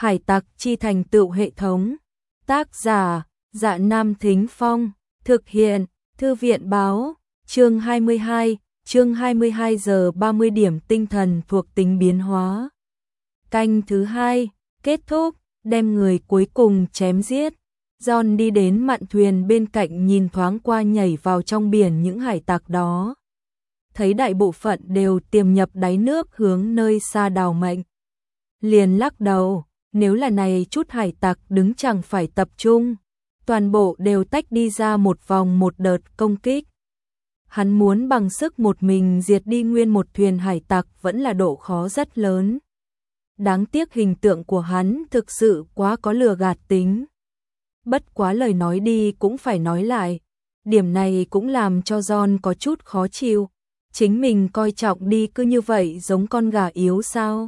Hải tặc chi thành tựu hệ thống. Tác giả: Dạ Nam Thính Phong. Thực hiện: Thư viện báo. Chương 22, chương 22 giờ 30 điểm tinh thần thuộc tính biến hóa. Canh thứ 2, kết thúc, đem người cuối cùng chém giết. John đi đến mạn thuyền bên cạnh nhìn thoáng qua nhảy vào trong biển những hải tặc đó. Thấy đại bộ phận đều tiềm nhập đáy nước hướng nơi xa đào mệnh. Liền lắc đầu, nếu là này chút hải tặc đứng chẳng phải tập trung. Toàn bộ đều tách đi ra một vòng một đợt công kích. Hắn muốn bằng sức một mình diệt đi nguyên một thuyền hải tặc vẫn là độ khó rất lớn. Đáng tiếc hình tượng của hắn thực sự quá có lừa gạt tính. Bất quá lời nói đi cũng phải nói lại. Điểm này cũng làm cho John có chút khó chịu. Chính mình coi trọng đi cứ như vậy giống con gà yếu sao?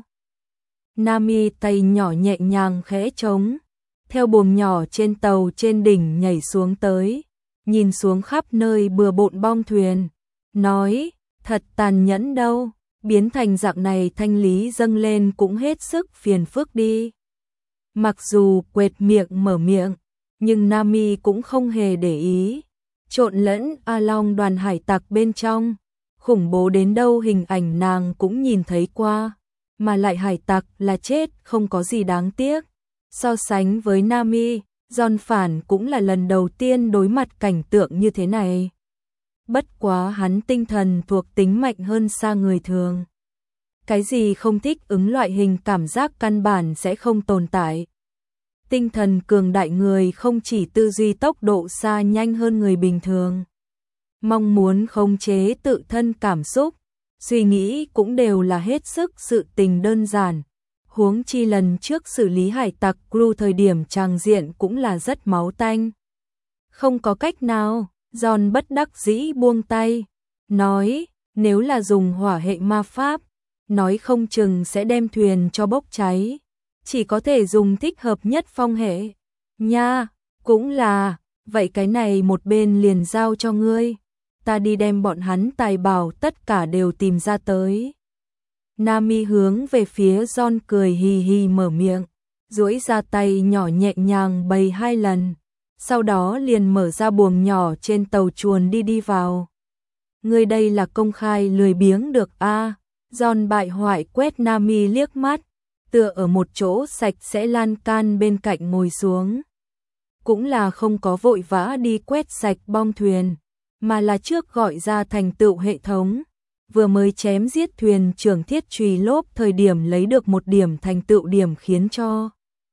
Nami tay nhỏ nhẹ nhàng khẽ trống. Theo buồm nhỏ trên tàu trên đỉnh nhảy xuống tới. Nhìn xuống khắp nơi bừa bộn bong thuyền. Nói, thật tàn nhẫn đâu. Biến thành dạng này thanh lý dâng lên cũng hết sức phiền phức đi. Mặc dù quệt miệng mở miệng, nhưng Nami cũng không hề để ý. Trộn lẫn A Long đoàn hải tặc bên trong. Khủng bố đến đâu hình ảnh nàng cũng nhìn thấy qua. Mà lại hải tặc là chết không có gì đáng tiếc. So sánh với Nami, John phản cũng là lần đầu tiên đối mặt cảnh tượng như thế này. Bất quá hắn tinh thần thuộc tính mạnh hơn xa người thường. Cái gì không thích ứng loại hình cảm giác căn bản sẽ không tồn tại. Tinh thần cường đại người không chỉ tư duy tốc độ xa nhanh hơn người bình thường. Mong muốn khống chế tự thân cảm xúc, suy nghĩ cũng đều là hết sức sự tình đơn giản. Huống chi lần trước xử lý hải tặc crew thời điểm tràng diện cũng là rất máu tanh. Không có cách nào, John bất đắc dĩ buông tay. Nói, nếu là dùng hỏa hệ ma pháp, nói không chừng sẽ đem thuyền cho bốc cháy. Chỉ có thể dùng thích hợp nhất phong hệ. Nha, cũng là, vậy cái này một bên liền giao cho ngươi. Ta đi đem bọn hắn tài bảo tất cả đều tìm ra tới. Nami hướng về phía John cười hì hì mở miệng, duỗi ra tay nhỏ nhẹ nhàng bày 2 lần, sau đó liền mở ra buồng nhỏ trên tàu chuồn đi vào. Ngươi đây là công khai lười biếng được a? John bại hoại quét Nami liếc mắt, tựa ở một chỗ sạch sẽ lan can bên cạnh ngồi xuống. Cũng là không có vội vã đi quét sạch bong thuyền, mà là trước gọi ra thành tựu hệ thống. Vừa mới chém giết thuyền trưởng thiết trùy lốp thời điểm lấy được 1 điểm thành tựu điểm khiến cho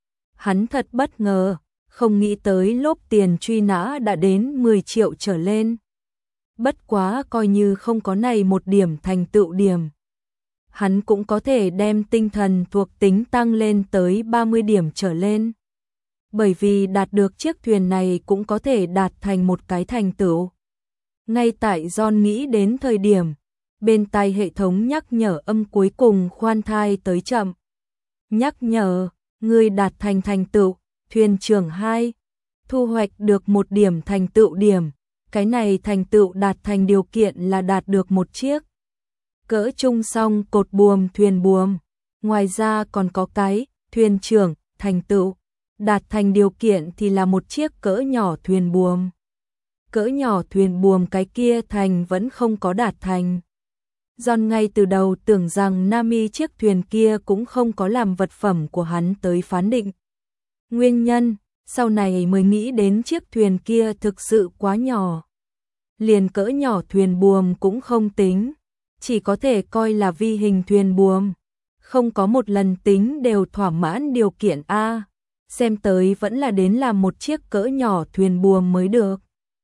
hắn thật bất ngờ, không nghĩ tới lốp tiền truy nã đã đến 10 triệu trở lên. Bất quá coi như không có này 1 điểm thành tựu điểm. Hắn cũng có thể đem tinh thần thuộc tính tăng lên tới 30 điểm trở lên. Bởi vì đạt được chiếc thuyền này cũng có thể đạt thành một cái thành tựu. Ngay tại John nghĩ đến thời điểm, bên tai hệ thống nhắc nhở âm cuối cùng khoan thai tới chậm. Nhắc nhở, người đạt thành tựu, thuyền trưởng 2, thu hoạch được 1 điểm thành tựu điểm. Cái này thành tựu đạt thành điều kiện là đạt được 1 chiếc cỡ trung song cột buồm thuyền buồm. Ngoài ra còn có cái thuyền trưởng thành tựu, đạt thành điều kiện thì là 1 chiếc cỡ nhỏ thuyền buồm. Cỡ nhỏ thuyền buồm cái kia thành vẫn không có đạt thành. John ngay từ đầu tưởng rằng Nami chiếc thuyền kia cũng không có làm vật phẩm của hắn tới phán định. Nguyên nhân, sau này mới nghĩ đến chiếc thuyền kia thực sự quá nhỏ. Liền cỡ nhỏ thuyền buồm cũng không tính, chỉ có thể coi là vi hình thuyền buồm. Không có một lần tính đều thỏa mãn điều kiện A, xem tới vẫn là đến làm 1 chiếc cỡ nhỏ thuyền buồm mới được.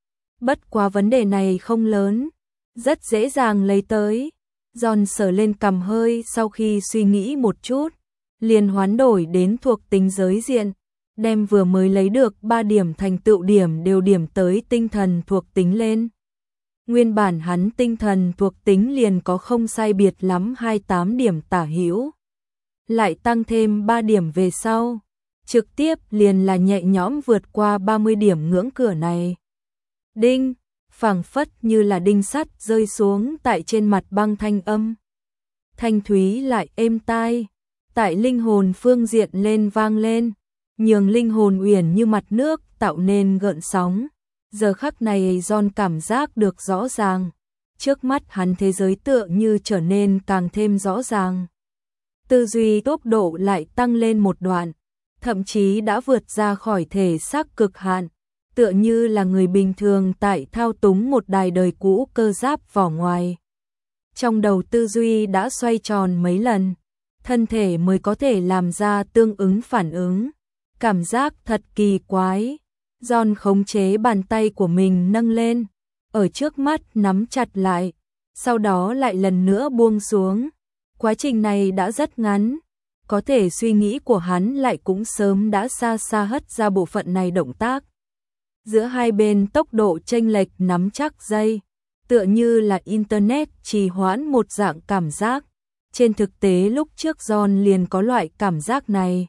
Bất quá vấn đề này không lớn, rất dễ dàng lấy tới. John sờ lên cằm hơi sau khi suy nghĩ một chút, liền hoán đổi đến thuộc tính giới diện, đem vừa mới lấy được 3 điểm thành tựu điểm đều điểm tới tinh thần thuộc tính lên. Nguyên bản hắn tinh thần thuộc tính liền có không sai biệt lắm 28 điểm tả hữu. Lại tăng thêm 3 điểm về sau, trực tiếp liền là nhẹ nhõm vượt qua 30 điểm ngưỡng cửa này. Đinh, phảng phất như là đinh sắt rơi xuống tại trên mặt băng thanh âm. Thanh thúy lại êm tai, tại linh hồn phương diện lên vang lên, nhường linh hồn uyển như mặt nước tạo nên gợn sóng. Giờ khắc này John cảm giác được rõ ràng, trước mắt hắn thế giới tựa như trở nên càng thêm rõ ràng. Tư duy tốc độ lại tăng lên một đoạn, thậm chí đã vượt ra khỏi thể xác cực hạn, tựa như là người bình thường tại thao túng một đài đời cũ cơ giáp vỏ ngoài. Trong đầu tư duy đã xoay tròn mấy lần, thân thể mới có thể làm ra tương ứng phản ứng. Cảm giác thật kỳ quái. John khống chế bàn tay của mình nâng lên, ở trước mắt nắm chặt lại, sau đó lại lần nữa buông xuống. Quá trình này đã rất ngắn, có thể suy nghĩ của hắn lại cũng sớm đã xa xa hất ra bộ phận này động tác. Giữa hai bên tốc độ chênh lệch nắm chắc dây, tựa như là internet trì hoãn một dạng cảm giác. Trên thực tế lúc trước John liền có loại cảm giác này.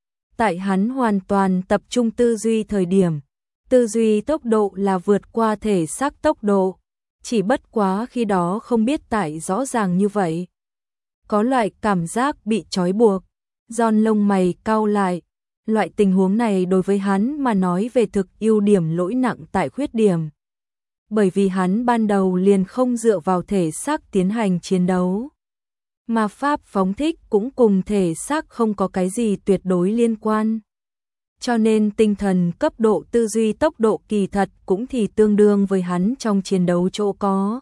Tại hắn hoàn toàn tập trung tư duy thời điểm, tư duy tốc độ là vượt qua thể xác tốc độ, chỉ bất quá khi đó không biết tại rõ ràng như vậy. Có loại cảm giác bị trói buộc, John lông mày cau lại, loại tình huống này đối với hắn mà nói về thực ưu điểm lỗi nặng tại khuyết điểm. Bởi vì hắn ban đầu liền không dựa vào thể xác tiến hành chiến đấu. Mà pháp phóng thích cũng cùng thể xác không có cái gì tuyệt đối liên quan. Cho nên tinh thần cấp độ tư duy tốc độ kỳ thật cũng thì tương đương với hắn trong chiến đấu chỗ có.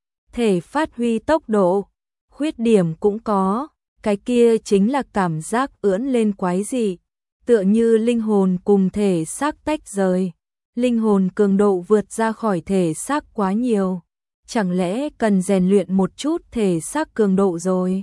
Thể phát huy tốc độ, khuyết điểm cũng có, cái kia chính là cảm giác ưỡn lên quái dị, tựa như linh hồn cùng thể xác tách rời. Linh hồn cường độ vượt ra khỏi thể xác quá nhiều. Chẳng lẽ cần rèn luyện một chút thể xác cường độ rồi?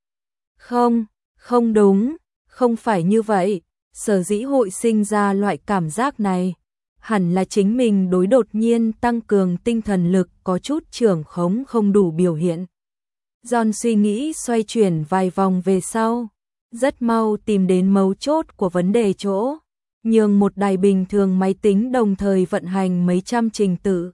Không, không đúng, không phải như vậy. Sở dĩ hội sinh ra loại cảm giác này, hẳn là chính mình đối đột nhiên tăng cường tinh thần lực có chút trưởng khống không đủ biểu hiện. John suy nghĩ xoay chuyển vài vòng về sau, rất mau tìm đến mấu chốt của vấn đề chỗ, nhường một đài bình thường máy tính đồng thời vận hành mấy trăm trình tự.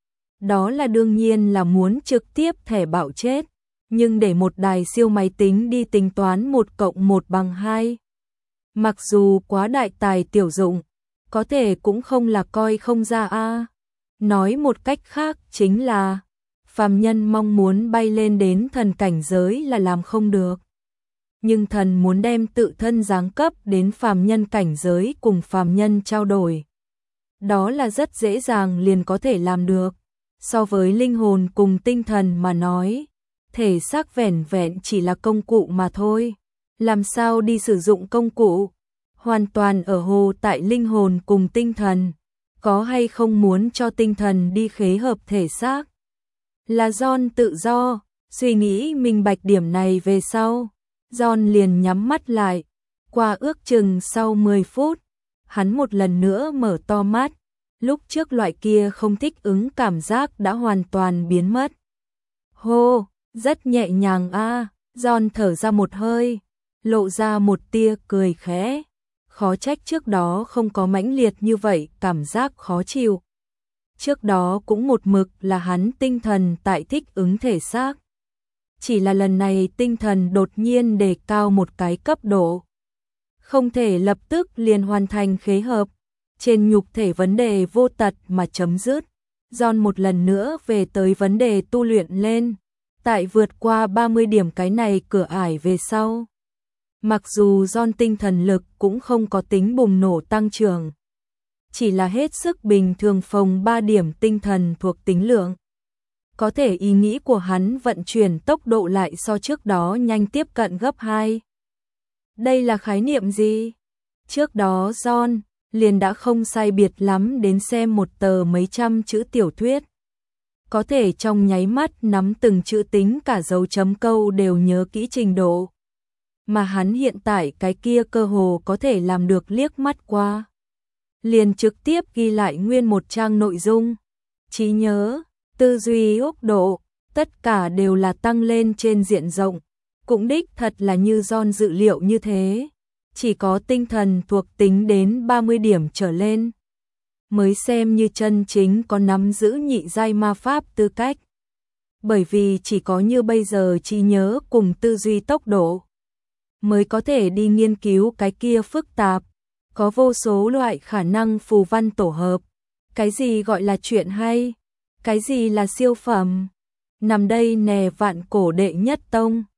Đó là đương nhiên là muốn trực tiếp thẻ bạo chết, nhưng để một đài siêu máy tính đi tính toán 1 cộng 1 bằng 2. Mặc dù quá đại tài tiểu dụng, có thể cũng không là coi không ra a. Nói một cách khác chính là, phàm nhân mong muốn bay lên đến thần cảnh giới là làm không được. Nhưng thần muốn đem tự thân giáng cấp đến phàm nhân cảnh giới cùng phàm nhân trao đổi. Đó là rất dễ dàng liền có thể làm được. So với linh hồn cùng tinh thần mà nói, thể xác vẻn vẹn chỉ là công cụ mà thôi. Làm sao đi sử dụng công cụ? Hoàn toàn ở hồ tại linh hồn cùng tinh thần. Có hay không muốn cho tinh thần đi khế hợp thể xác? Là John tự do, suy nghĩ minh bạch điểm này về sau. John liền nhắm mắt lại. Qua ước chừng sau 10 phút, hắn một lần nữa mở to mắt. Lúc trước loại kia không thích ứng cảm giác đã hoàn toàn biến mất. Hô, rất nhẹ nhàng a. John thở ra một hơi, lộ ra một tia cười khẽ. Khó trách trước đó không có mãnh liệt như vậy, cảm giác khó chịu. Trước đó cũng một mực là hắn tinh thần tại thích ứng thể xác. Chỉ là lần này tinh thần đột nhiên đề cao một cái cấp độ. Không thể lập tức liền hoàn thành khế hợp. Trên nhục thể vấn đề vô tật mà chấm dứt. John một lần nữa về tới vấn đề tu luyện lên. Tại vượt qua 30 điểm cái này cửa ải về sau. Mặc dù John tinh thần lực cũng không có tính bùng nổ tăng trưởng. Chỉ là hết sức bình thường phồng 3 điểm tinh thần thuộc tính lượng. Có thể ý nghĩ của hắn vận chuyển tốc độ lại so trước đó nhanh tiếp cận gấp 2. Đây là khái niệm gì? Trước đó John liền đã không sai biệt lắm đến xem một tờ mấy trăm chữ tiểu thuyết. Có thể trong nháy mắt nắm từng chữ tính cả dấu chấm câu đều nhớ kỹ trình độ. Mà hắn hiện tại cái kia cơ hồ có thể làm được liếc mắt qua. Liền trực tiếp ghi lại nguyên một trang nội dung. Trí nhớ, tư duy ốc độ, tất cả đều là tăng lên trên diện rộng. Cũng đích thật là như John dự liệu như thế. Chỉ có tinh thần thuộc tính đến 30 điểm trở lên mới xem như chân chính có nắm giữ nhị giai ma pháp tư cách. Bởi vì chỉ có như bây giờ trí nhớ cùng tư duy tốc độ mới có thể đi nghiên cứu cái kia phức tạp, có vô số loại khả năng phù văn tổ hợp. Cái gì gọi là chuyện hay? Cái gì là siêu phẩm? Nằm đây nè vạn cổ đệ nhất tông.